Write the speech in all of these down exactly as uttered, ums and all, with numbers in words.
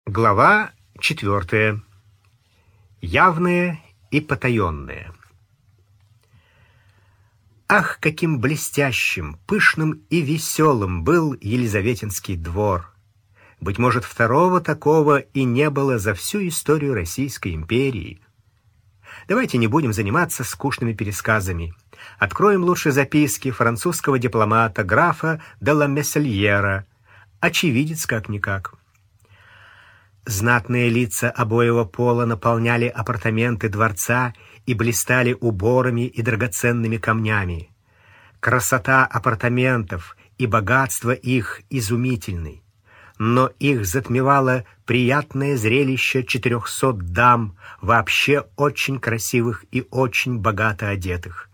Глава четвертая. Явное и потаенное. Ах, каким блестящим, пышным и веселым был Елизаветинский двор! Быть может, второго такого и не было за всю историю Российской империи. Давайте не будем заниматься скучными пересказами. Откроем лучше записки французского дипломата графа де ла Мессельера, очевидец как-никак. Знатные лица обоего пола наполняли апартаменты дворца и блистали уборами и драгоценными камнями. Красота апартаментов и богатство их изумительны, но их затмевало приятное зрелище четырехсот дам, вообще очень красивых и очень богато одетых.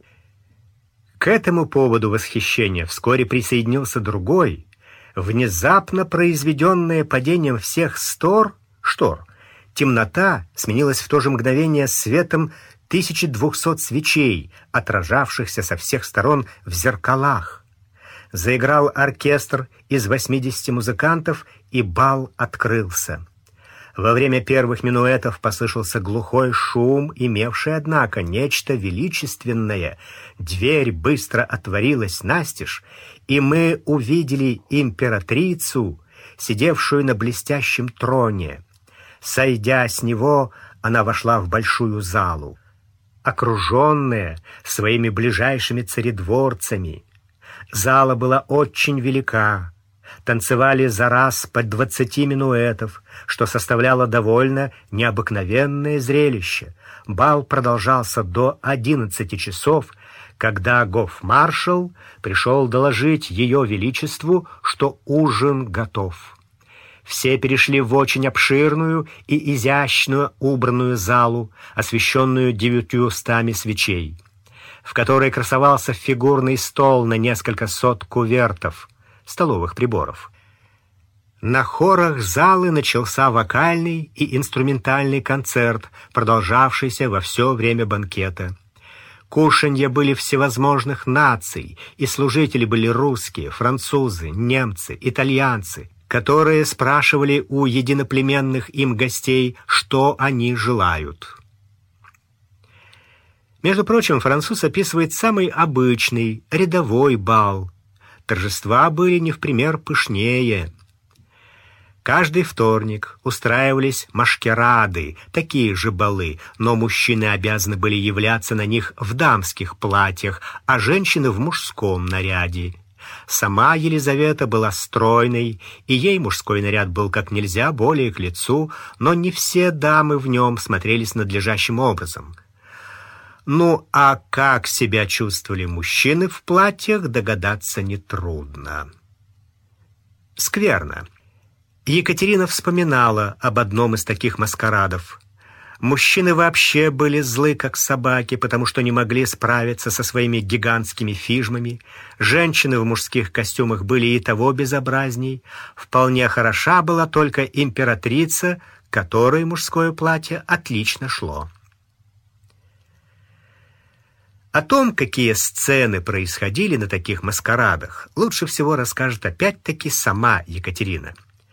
К этому поводу восхищения вскоре присоединился другой, внезапно произведенное падением всех стор, штор. Темнота сменилась в то же мгновение светом тысячи двухсот свечей, отражавшихся со всех сторон в зеркалах. Заиграл оркестр из восьмидесяти музыкантов, и бал открылся. Во время первых минуэтов послышался глухой шум, имевший, однако, нечто величественное. Дверь быстро отворилась настежь, и мы увидели императрицу, сидевшую на блестящем троне. Сойдя с него, она вошла в большую залу, окруженная своими ближайшими царедворцами. Зала была очень велика. Танцевали за раз по двадцати минуэтов, что составляло довольно необыкновенное зрелище. Бал продолжался до одиннадцати часов, когда гофмаршал пришел доложить ее величеству, что ужин готов. Все перешли в очень обширную и изящную убранную залу, освещенную девятьюстами свечей, в которой красовался фигурный стол на несколько сот кувертов, столовых приборов. На хорах залы начался вокальный и инструментальный концерт, продолжавшийся во все время банкета. Кушанья были всевозможных наций, и служители были русские, французы, немцы, итальянцы, которые спрашивали у единоплеменных им гостей, что они желают. Между прочим, француз описывает самый обычный, рядовой бал. Торжества были не в пример пышнее. Каждый вторник устраивались машкерады, такие же балы, но мужчины обязаны были являться на них в дамских платьях, а женщины в мужском наряде. Сама Елизавета была стройной, и ей мужской наряд был как нельзя более к лицу, но не все дамы в нем смотрелись надлежащим образом. Ну, а как себя чувствовали мужчины в платьях, догадаться нетрудно. Скверно. Екатерина вспоминала об одном из таких маскарадов. Мужчины вообще были злы, как собаки, потому что не могли справиться со своими гигантскими фижмами. Женщины в мужских костюмах были и того безобразней. Вполне хороша была только императрица, которой мужское платье отлично шло. О том, какие сцены происходили на таких маскарадах, лучше всего расскажет опять-таки сама Екатерина.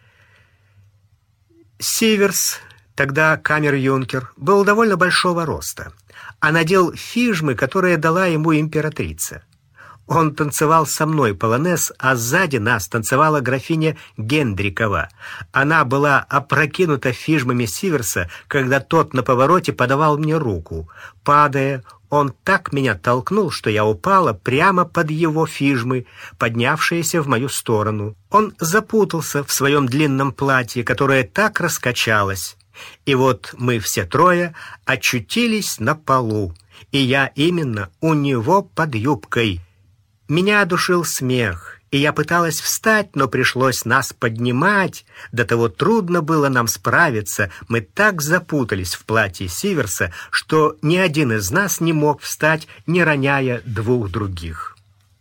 Сиверс, тогда камер-юнкер, был довольно большого роста, а надел фижмы, которые дала ему императрица. Он танцевал со мной полонез, а сзади нас танцевала графиня Гендрикова. Она была опрокинута фижмами Сиверса, когда тот на повороте подавал мне руку. Падая, он так меня толкнул, что я упала прямо под его фижмы, поднявшиеся в мою сторону. Он запутался в своем длинном платье, которое так раскачалось. И вот мы все трое очутились на полу, и я именно у него под юбкой. Меня одушил смех, и я пыталась встать, но пришлось нас поднимать. До того трудно было нам справиться. Мы так запутались в платье Сиверса, что ни один из нас не мог встать, не роняя двух других.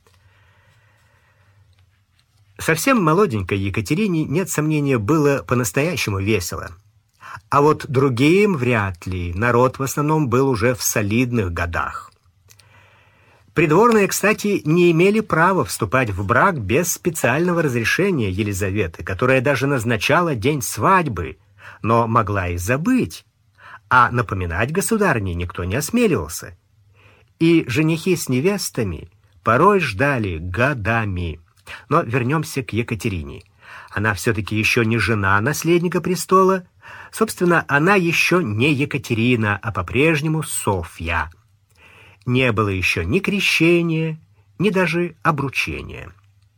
Совсем молоденькой Екатерине, нет сомнения, было по-настоящему весело. А вот другим вряд ли. Народ в основном был уже в солидных годах. Придворные, кстати, не имели права вступать в брак без специального разрешения Елизаветы, которая даже назначала день свадьбы. но могла и забыть, а напоминать государыне никто не осмеливался. И женихи с невестами порой ждали годами. Но вернемся к Екатерине. Она все-таки еще не жена наследника престола. Собственно, она еще не Екатерина, а по-прежнему Софья. Не было еще ни крещения, ни даже обручения.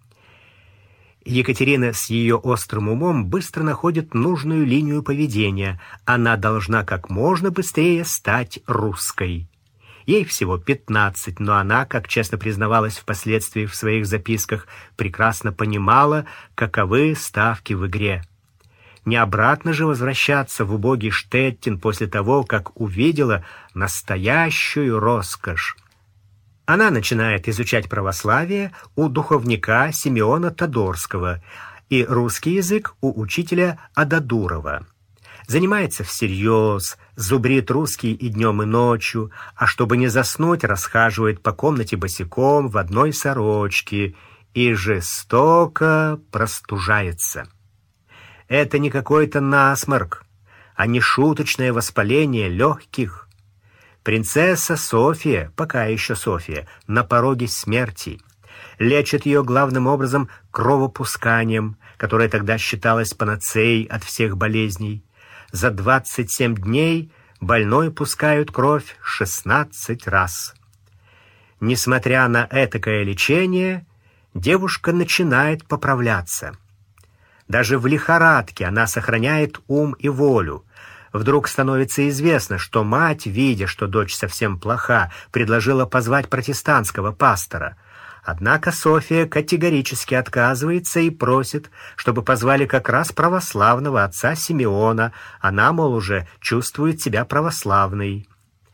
Екатерина с ее острым умом быстро находит нужную линию поведения. Она должна как можно быстрее стать русской. Ей всего пятнадцать, но она, как честно признавалась впоследствии в своих записках, прекрасно понимала, каковы ставки в игре. Не обратно же возвращаться в убогий Штеттин после того, как увидела настоящую роскошь. Она начинает изучать православие у духовника Симеона Тодорского и русский язык у учителя Ададурова. Занимается всерьез, зубрит русский и днем, и ночью, а чтобы не заснуть, расхаживает по комнате босиком в одной сорочке и жестоко простужается. Это не какой-то насморк, а не шуточное воспаление легких. Принцесса Софья, пока еще Софья, на пороге смерти. Лечат ее главным образом кровопусканием, которое тогда считалось панацеей от всех болезней. За двадцать семь дней больной пускают кровь шестнадцать раз. Несмотря на этакое лечение, девушка начинает поправляться. Даже в лихорадке она сохраняет ум и волю. Вдруг становится известно, что мать, видя, что дочь совсем плоха, предложила позвать протестантского пастора. Однако Софья категорически отказывается и просит, чтобы позвали как раз православного отца Симеона. Она, мол, уже чувствует себя православной.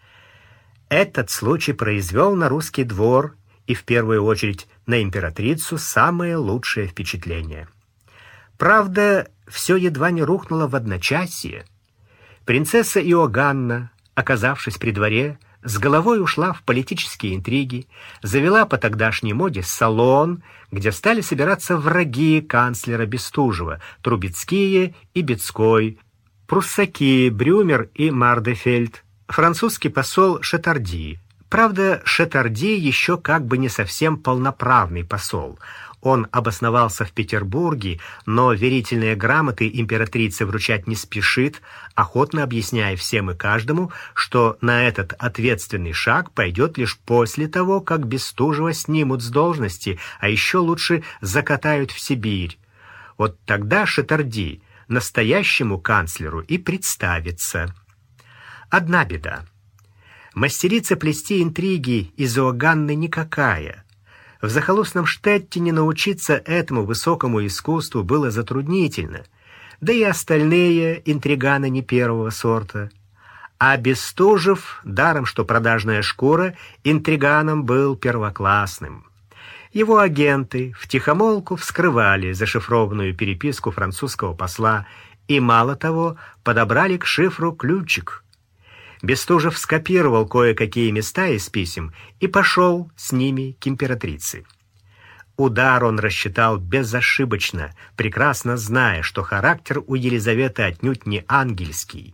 Этот случай произвел на русский двор и в первую очередь на императрицу самое лучшее впечатление. Правда, все едва не рухнуло в одночасье. Принцесса Иоганна, оказавшись при дворе, с головой ушла в политические интриги, завела по тогдашней моде салон, где стали собираться враги канцлера Бестужева, Трубецкие и Бецкой, пруссаки Брюмер и Мардефельд, французский посол Шетарди. Правда, Шетарди еще как бы не совсем полноправный посол. Он обосновался в Петербурге, но верительные грамоты императрице вручать не спешит, охотно объясняя всем и каждому, что на этот ответственный шаг пойдет лишь после того, как Бестужева снимут с должности, а еще лучше закатают в Сибирь. Вот тогда Шетарди настоящему канцлеру и представится. Одна беда. Мастерица плести интриги из Иоганны никакая. В захолустном Штеттине научиться этому высокому искусству было затруднительно, да и остальные интриганы не первого сорта. А Бестужев, даром что продажная шкура, интриганом был первоклассным. Его агенты втихомолку вскрывали зашифрованную переписку французского посла и, мало того, подобрали к шифру ключик. Бестужев скопировал кое-какие места из писем и пошел с ними к императрице. Удар он рассчитал безошибочно, прекрасно зная, что характер у Елизаветы отнюдь не ангельский.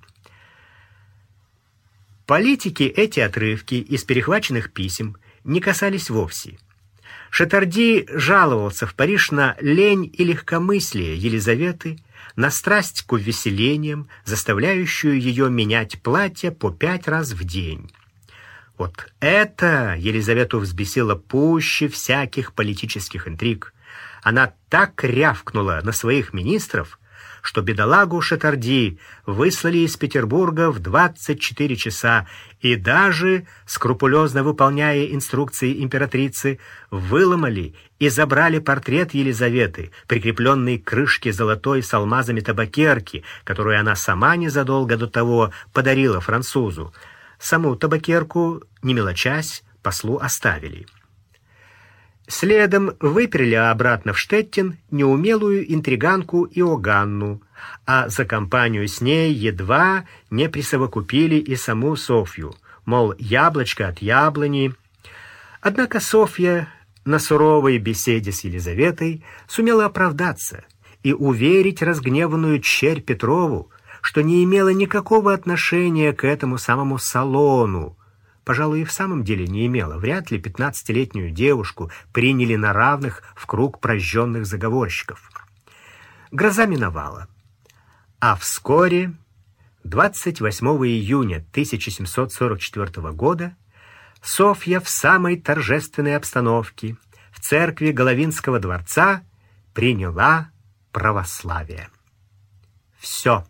Политики эти отрывки из перехваченных писем не касались вовсе. Шетарди жаловался в Париж на лень и легкомыслие Елизаветы, на страсть к увеселениям, заставляющую ее менять платье по пять раз в день. Вот это Елизавету взбесило пуще всяких политических интриг. Она так рявкнула на своих министров, что бедолагу Шетарди выслали из Петербурга в двадцать четыре часа и даже, скрупулезно выполняя инструкции императрицы, выломали и забрали портрет Елизаветы, прикрепленный к крышке золотой с алмазами табакерки, которую она сама незадолго до того подарила французу. Саму табакерку, не мелочась, послу оставили. Следом выперли обратно в Штеттин неумелую интриганку Иоганну, а за компанию с ней едва не присовокупили и саму Софью, мол, яблочко от яблони. Однако Софья на суровой беседе с Елизаветой сумела оправдаться и уверить разгневанную черь Петрову, что не имела никакого отношения к этому самому салону. Пожалуй, и в самом деле не имела. Вряд ли пятнадцатилетнюю девушку приняли на равных в круг прожженных заговорщиков. Гроза миновала. А вскоре, двадцать восьмого июня тысяча семьсот сорок четвёртого года, Софья в самой торжественной обстановке в церкви Головинского дворца приняла православие. Все.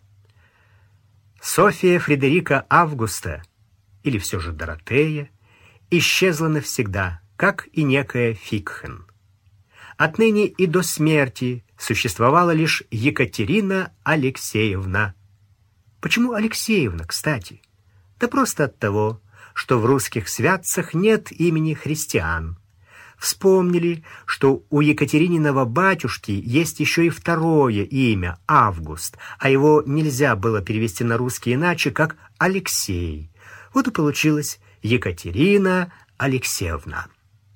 София Фредерика Августа, или все же Доротея, исчезла навсегда, как и некая Фикхен. Отныне и до смерти существовала лишь Екатерина Алексеевна. Почему Алексеевна, кстати? Да просто от того, что в русских святцах нет имени христиан. Вспомнили, что у Екатерининого батюшки есть еще и второе имя — Август, а его нельзя было перевести на русский иначе, как Алексей. Вот и получилось Екатерина Алексеевна.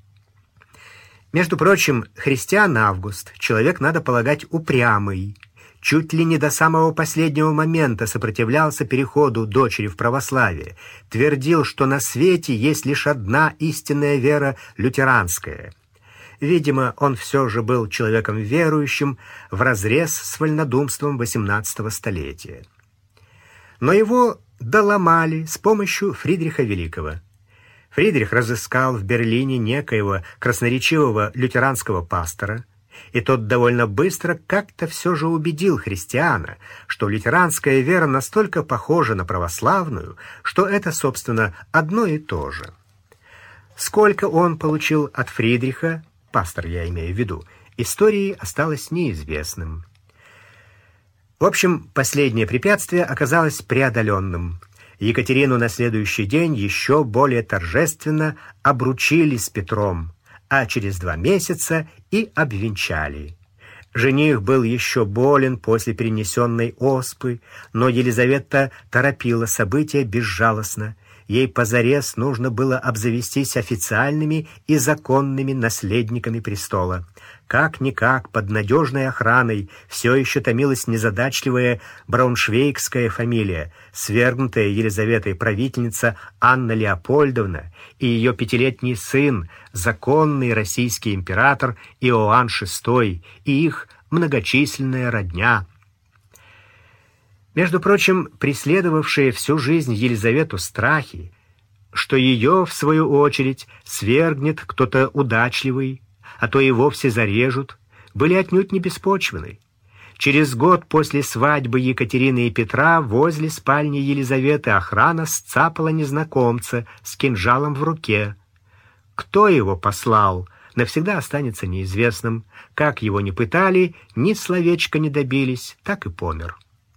Между прочим, христиан Август, человек, надо полагать, упрямый, чуть ли не до самого последнего момента сопротивлялся переходу дочери в православие, твердил, что на свете есть лишь одна истинная вера — лютеранская. Видимо, он все же был человеком верующим вразрез с вольнодумством восемнадцатого столетия. Но его доломали с помощью Фридриха Великого. Фридрих разыскал в Берлине некоего красноречивого лютеранского пастора, и тот довольно быстро как-то все же убедил христиана, что лютеранская вера настолько похожа на православную, что это, собственно, одно и то же. Сколько он получил от Фридриха, пастор я имею в виду, истории осталось неизвестным. В общем, последнее препятствие оказалось преодоленным. Екатерину на следующий день еще более торжественно обручили с Петром, а через два месяца и обвенчали. Жених был еще болен после перенесенной оспы, но Елизавета торопила события безжалостно. Ей позарез нужно было обзавестись официальными и законными наследниками престола. Как-никак под надежной охраной все еще томилась незадачливая брауншвейгская фамилия, свергнутая Елизаветой правительница Анна Леопольдовна и ее пятилетний сын, законный российский император Иоанн шестой, и их многочисленная родня. Между прочим, преследовавшие всю жизнь Елизавету страхи, что ее, в свою очередь, свергнет кто-то удачливый, а то и вовсе зарежут, были отнюдь не беспочвены. Через год после свадьбы Екатерины и Петра возле спальни Елизаветы охрана сцапала незнакомца с кинжалом в руке. Кто его послал, навсегда останется неизвестным. Как его ни пытали, ни словечка не добились, так и помер.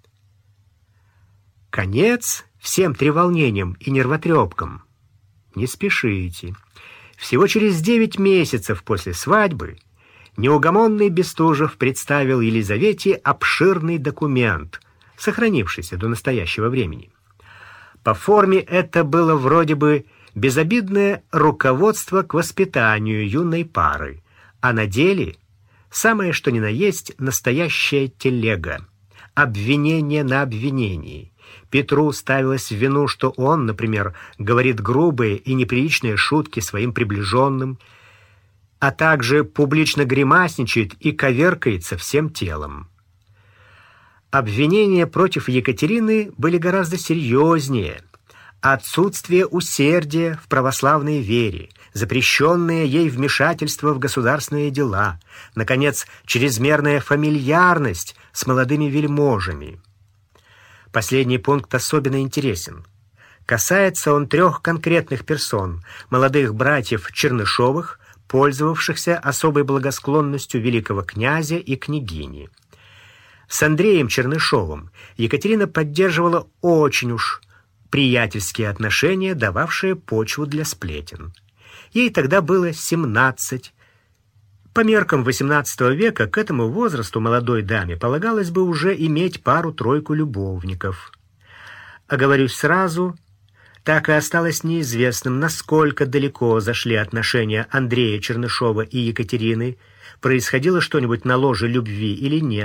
Конец всем треволнениям и нервотрепкам? Не спешите. Всего через девять месяцев после свадьбы неугомонный Бестужев представил Елизавете обширный документ, сохранившийся до настоящего времени. По форме это было вроде бы безобидное руководство к воспитанию юной пары, а на деле самое что ни на есть настоящая телега, обвинение на обвинении. Петру ставилось в вину, что он, например, говорит грубые и неприличные шутки своим приближенным, а также публично гримасничает и коверкается всем телом. Обвинения против Екатерины были гораздо серьезнее. Отсутствие усердия в православной вере, запрещенное ей вмешательство в государственные дела, наконец, чрезмерная фамильярность с молодыми вельможами. Последний пункт особенно интересен. Касается он трех конкретных персон: молодых братьев Чернышовых, пользовавшихся особой благосклонностью великого князя и княгини. С Андреем Чернышовым Екатерина поддерживала очень уж приятельские отношения, дававшие почву для сплетен. Ей тогда было семнадцать. По меркам восемнадцатого века к этому возрасту молодой даме полагалось бы уже иметь пару-тройку любовников. Оговорюсь сразу, так и осталось неизвестным, насколько далеко зашли отношения Андрея Чернышова и Екатерины, происходило что-нибудь на ложе любви или нет.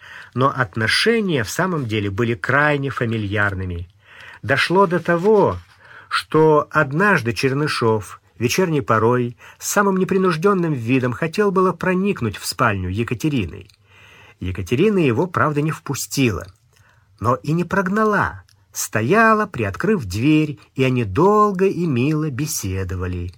но отношения в самом деле были крайне фамильярными. Дошло до того, что однажды Чернышов вечерней порой с самым непринужденным видом хотел было проникнуть в спальню Екатерины. Екатерина его, правда, не впустила, но и не прогнала. Стояла, приоткрыв дверь, и они долго и мило беседовали.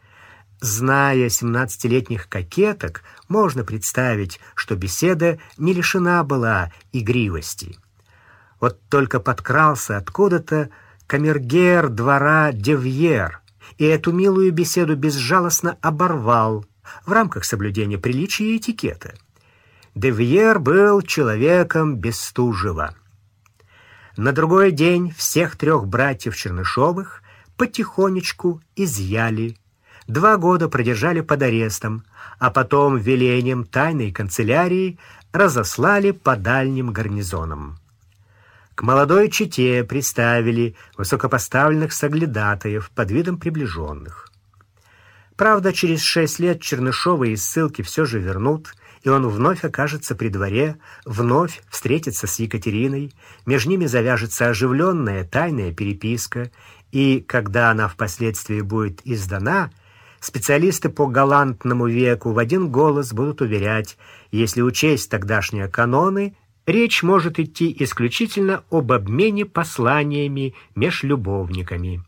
Зная семнадцатилетних кокеток, можно представить, что беседа не лишена была игривости. Вот только подкрался откуда-то камергер двора Девьер, и эту милую беседу безжалостно оборвал в рамках соблюдения приличия и этикета. Девьер был человеком Бестужева. На другой день всех трех братьев Чернышовых потихонечку изъяли. Два года продержали под арестом, а потом велением тайной канцелярии разослали по дальним гарнизонам. К молодой чете приставили высокопоставленных соглядатаев под видом приближенных. Правда, через шесть лет Чернышова из ссылки все же вернут, и он вновь окажется при дворе, вновь встретится с Екатериной, между ними завяжется оживленная тайная переписка, и, когда она впоследствии будет издана, специалисты по галантному веку в один голос будут уверять, если учесть тогдашние каноны, речь может идти исключительно об обмене посланиями меж любовниками.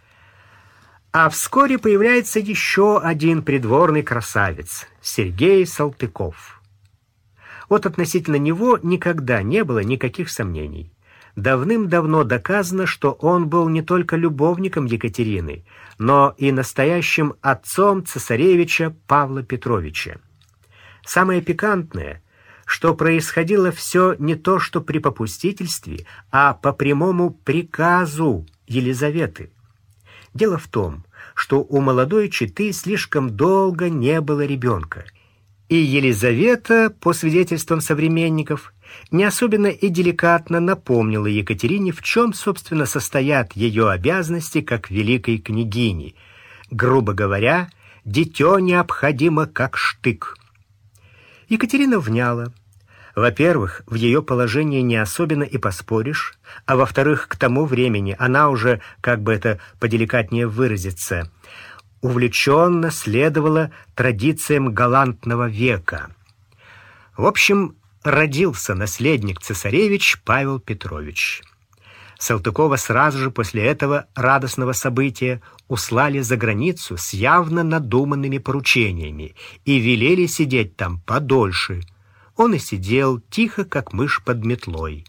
А вскоре появляется еще один придворный красавец — Сергей Салтыков. Вот относительно него никогда не было никаких сомнений. Давным-давно доказано, что он был не только любовником Екатерины, но и настоящим отцом цесаревича Павла Петровича. Самое пикантное, что происходило все не то что при попустительстве, а по прямому приказу Елизаветы. Дело в том, что у молодой четы слишком долго не было ребенка, и Елизавета, по свидетельствам современников, не особенно и деликатно напомнила Екатерине, в чем, собственно, состоят ее обязанности как великой княгини. Грубо говоря, дитё необходимо как штык. Екатерина вняла. Во-первых, в ее положении не особенно и поспоришь, а во-вторых, к тому времени она уже, как бы это поделикатнее выразиться, увлеченно следовала традициям галантного века. В общем, родился наследник цесаревич Павел Петрович. Салтыкова сразу же после этого радостного события услали за границу с явно надуманными поручениями и велели сидеть там подольше. Он и сидел тихо, как мышь под метлой.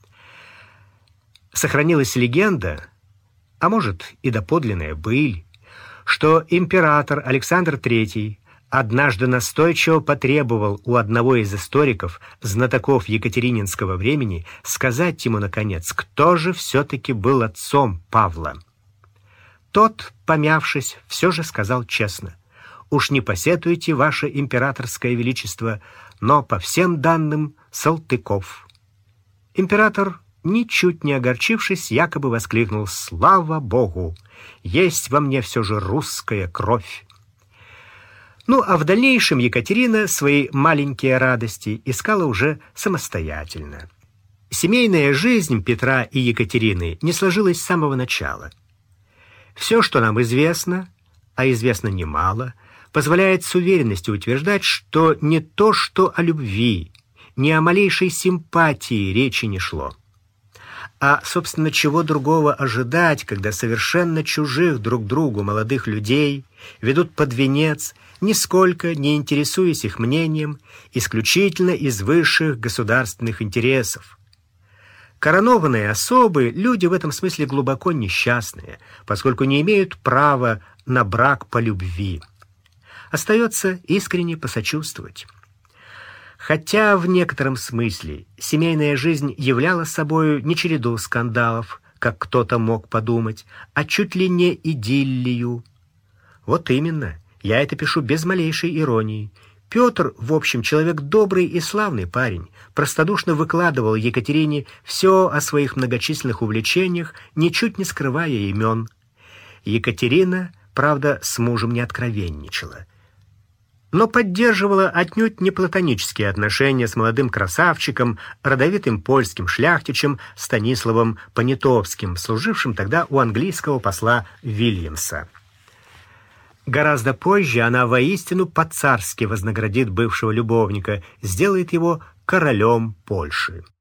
Сохранилась легенда, а может и доподлинная быль, что император Александр Третий однажды настойчиво потребовал у одного из историков, знатоков екатерининского времени, сказать ему, наконец, кто же все-таки был отцом Павла. Тот, помявшись, все же сказал честно: «Уж не посетуйте, ваше императорское величество, но по всем данным Салтыков». Император, ничуть не огорчившись, якобы воскликнул: «Слава Богу! Есть во мне все же русская кровь». Ну, а в дальнейшем Екатерина свои маленькие радости искала уже самостоятельно. Семейная жизнь Петра и Екатерины не сложилась с самого начала. Все, что нам известно, а известно немало, позволяет с уверенностью утверждать, что не то что о любви, ни о малейшей симпатии речи не шло. А, собственно, чего другого ожидать, когда совершенно чужих друг другу молодых людей ведут под венец, нисколько не интересуясь их мнением, исключительно из высших государственных интересов. Коронованные особы — люди в этом смысле глубоко несчастные, поскольку не имеют права на брак по любви. Остается искренне посочувствовать. Хотя в некотором смысле семейная жизнь являла собой не череду скандалов, как кто-то мог подумать, а чуть ли не идиллию. Вот именно, я это пишу без малейшей иронии. Петр, в общем, человек добрый и славный парень, простодушно выкладывал Екатерине все о своих многочисленных увлечениях, ничуть не скрывая имен. Екатерина, правда, с мужем не откровенничала. но поддерживала отнюдь не платонические отношения с молодым красавчиком, родовитым польским шляхтичем Станиславом Понятовским, служившим тогда у английского посла Вильямса. Гораздо позже она воистину по-царски вознаградит бывшего любовника, сделает его королем Польши.